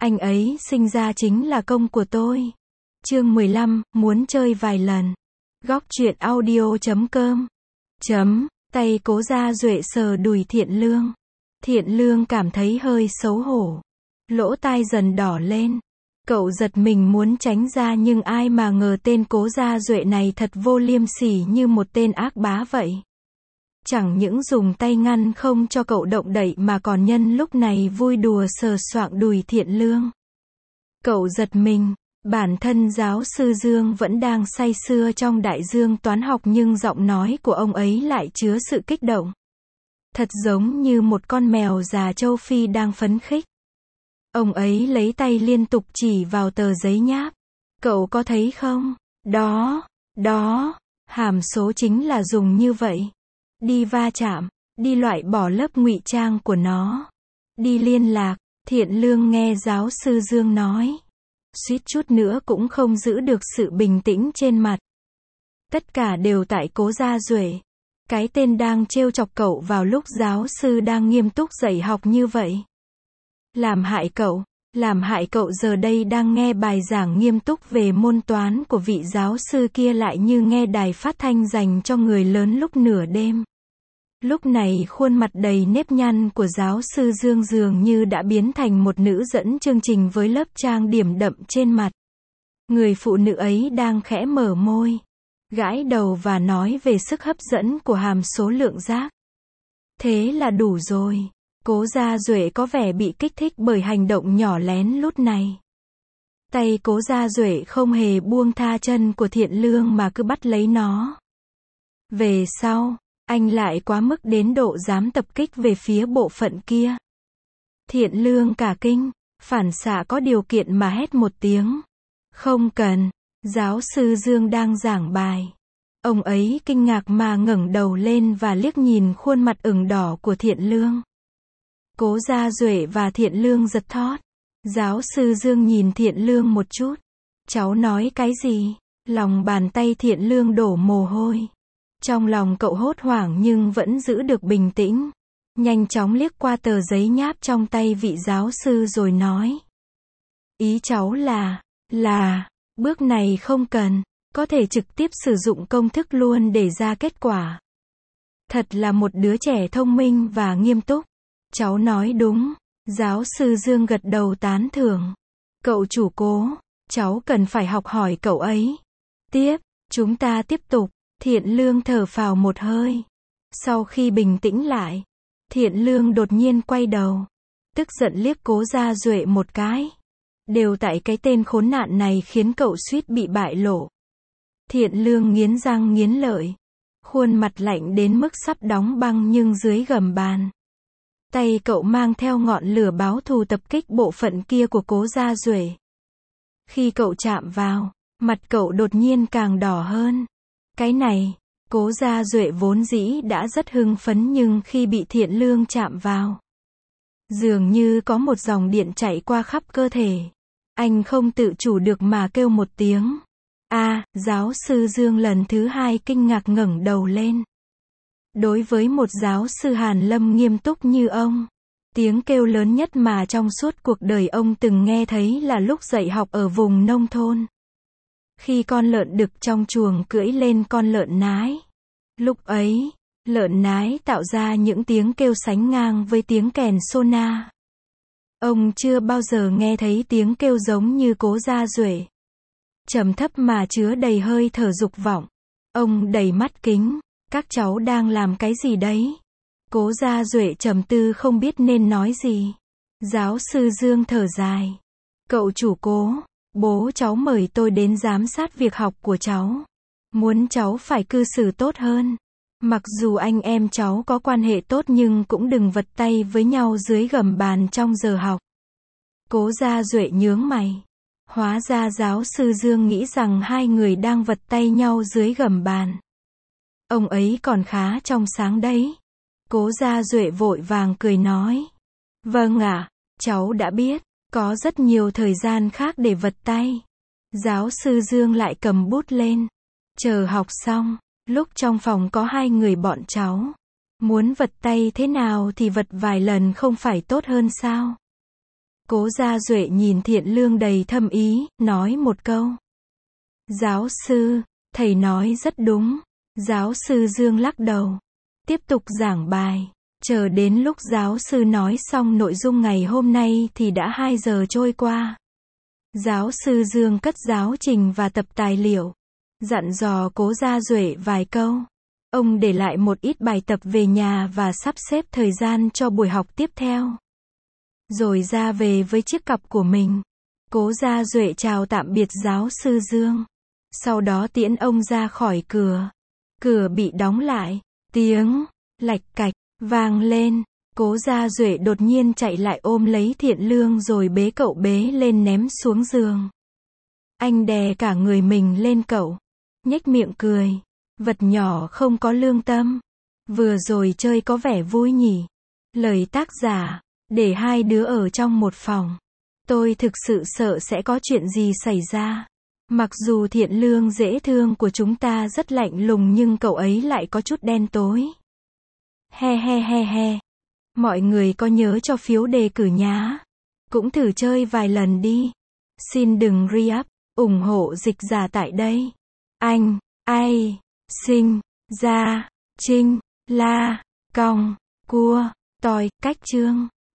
Anh ấy sinh ra chính là công của tôi. Chương 15, muốn chơi vài lần. Góc truyện audio.com. Tay Cố Gia Duệ sờ đùi Thiện Lương. Thiện Lương cảm thấy hơi xấu hổ. Lỗ tai dần đỏ lên. Cậu giật mình muốn tránh ra nhưng ai mà ngờ tên Cố Gia Duệ này thật vô liêm sỉ như một tên ác bá vậy. Chẳng những dùng tay ngăn không cho cậu động đậy mà còn nhân lúc này vui đùa sờ soạng đùi Thiện Lương. Cậu giật mình, bản thân giáo sư Dương vẫn đang say sưa trong đại dương toán học nhưng giọng nói của ông ấy lại chứa sự kích động. Thật giống như một con mèo già châu Phi đang phấn khích. Ông ấy lấy tay liên tục chỉ vào tờ giấy nháp. Cậu có thấy không? Đó, hàm số chính là dùng như vậy. Đi va chạm, đi loại bỏ lớp ngụy trang của nó. Đi liên lạc, Thiện Lương nghe giáo sư Dương nói. Suýt chút nữa cũng không giữ được sự bình tĩnh trên mặt. Tất cả đều tại Cố Gia Duệ. Cái tên đang trêu chọc cậu vào lúc giáo sư đang nghiêm túc dạy học như vậy. Làm hại cậu giờ đây đang nghe bài giảng nghiêm túc về môn toán của vị giáo sư kia lại như nghe đài phát thanh dành cho người lớn lúc nửa đêm. Lúc này khuôn mặt đầy nếp nhăn của giáo sư Dương dường như đã biến thành một nữ dẫn chương trình với lớp trang điểm đậm trên mặt. Người phụ nữ ấy đang khẽ mở môi, gãi đầu và nói về sức hấp dẫn của hàm số lượng giác. Thế là đủ rồi. Cố Gia Duệ có vẻ bị kích thích bởi hành động nhỏ lén lút này. Tay Cố Gia Duệ không hề buông tha chân của Thiện Lương mà cứ bắt lấy nó. Về sau, anh lại quá mức đến độ dám tập kích về phía bộ phận kia. Thiện Lương cả kinh, phản xạ có điều kiện mà hét một tiếng. Không cần, giáo sư Dương đang giảng bài. Ông ấy kinh ngạc mà ngẩng đầu lên và liếc nhìn khuôn mặt ửng đỏ của Thiện Lương. Cố Gia Duệ và Thiện Lương giật thót. Giáo sư Dương nhìn Thiện Lương một chút. Cháu nói cái gì? Lòng bàn tay Thiện Lương đổ mồ hôi. Trong lòng cậu hốt hoảng nhưng vẫn giữ được bình tĩnh. Nhanh chóng liếc qua tờ giấy nháp trong tay vị giáo sư rồi nói. Ý cháu là, bước này không cần, có thể trực tiếp sử dụng công thức luôn để ra kết quả. Thật là một đứa trẻ thông minh và nghiêm túc. Cháu nói đúng, giáo sư Dương gật đầu tán thưởng. Cậu chủ Cố, cháu cần phải học hỏi cậu ấy. Tiếp, chúng ta tiếp tục. Thiện Lương thở phào một hơi. Sau khi bình tĩnh lại, Thiện Lương đột nhiên quay đầu. Tức giận liếc Cố Gia Duệ một cái. Đều tại cái tên khốn nạn này khiến cậu suýt bị bại lộ. Thiện Lương nghiến răng nghiến lợi. Khuôn mặt lạnh đến mức sắp đóng băng nhưng dưới gầm bàn. Tay cậu mang theo ngọn lửa báo thù tập kích bộ phận kia của Cố Gia Duệ. Khi cậu chạm vào, mặt cậu đột nhiên càng đỏ hơn. Cái này, Cố Gia Duệ vốn dĩ đã rất hưng phấn nhưng khi bị Thiện Lương chạm vào, dường như có một dòng điện chạy qua khắp cơ thể. Anh không tự chủ được mà kêu một tiếng. Giáo sư Dương lần thứ hai kinh ngạc ngẩng đầu lên. Đối với một giáo sư Hàn Lâm nghiêm túc như ông, tiếng kêu lớn nhất mà trong suốt cuộc đời ông từng nghe thấy là lúc dạy học ở vùng nông thôn. Khi con lợn đực trong chuồng cưỡi lên con lợn nái. Lúc ấy, lợn nái tạo ra những tiếng kêu sánh ngang với tiếng kèn sona. Ông chưa bao giờ nghe thấy tiếng kêu giống như Cố Gia Duệ. Trầm thấp mà chứa đầy hơi thở dục vọng. Ông đầy mắt kính. Các cháu đang làm cái gì đấy? Cố Gia Duệ trầm tư không biết nên nói gì. Giáo sư Dương thở dài. Cậu chủ Cố, bố cháu mời tôi đến giám sát việc học của cháu. Muốn cháu phải cư xử tốt hơn. Mặc dù anh em cháu có quan hệ tốt nhưng cũng đừng vật tay với nhau dưới gầm bàn trong giờ học. Cố Gia Duệ nhướng mày. Hóa ra giáo sư Dương nghĩ rằng hai người đang vật tay nhau dưới gầm bàn. Ông ấy còn khá trong sáng đấy. Cố Gia Duệ vội vàng cười nói. Vâng ạ, cháu đã biết, có rất nhiều thời gian khác để vật tay. Giáo sư Dương lại cầm bút lên. Chờ học xong, lúc trong phòng có hai người bọn cháu. Muốn vật tay thế nào thì vật vài lần không phải tốt hơn sao? Cố Gia Duệ nhìn Thiện Lương đầy thâm ý, nói một câu. Giáo sư, thầy nói rất đúng. Giáo sư Dương lắc đầu. Tiếp tục giảng bài. Chờ đến lúc giáo sư nói xong nội dung ngày hôm nay thì đã 2 giờ trôi qua. Giáo sư Dương cất giáo trình và tập tài liệu. Dặn dò Cố Gia Duệ vài câu. Ông để lại một ít bài tập về nhà và sắp xếp thời gian cho buổi học tiếp theo. Rồi ra về với chiếc cặp của mình. Cố Gia Duệ chào tạm biệt giáo sư Dương. Sau đó tiễn ông ra khỏi cửa. Cửa bị đóng lại. Tiếng lạch cạch vang lên. Cố Gia Duệ đột nhiên chạy lại ôm lấy Thiện Lương rồi bế cậu bé lên ném xuống giường. Anh đè cả người mình lên cậu. Nhếch miệng cười. Vật nhỏ không có lương tâm. Vừa rồi chơi có vẻ vui nhỉ. Lời tác giả. Để hai đứa ở trong một phòng. Tôi thực sự sợ sẽ có chuyện gì xảy ra. Mặc dù Thiện Lương dễ thương của chúng ta rất lạnh lùng nhưng cậu ấy lại có chút đen tối. He he he he. Mọi người có nhớ cho phiếu đề cử nhá. Cũng thử chơi vài lần đi. Xin đừng re-up, ủng hộ dịch giả tại đây. Anh, ai, sinh, ra, trinh, la, cong, cua, tòi, cách chương.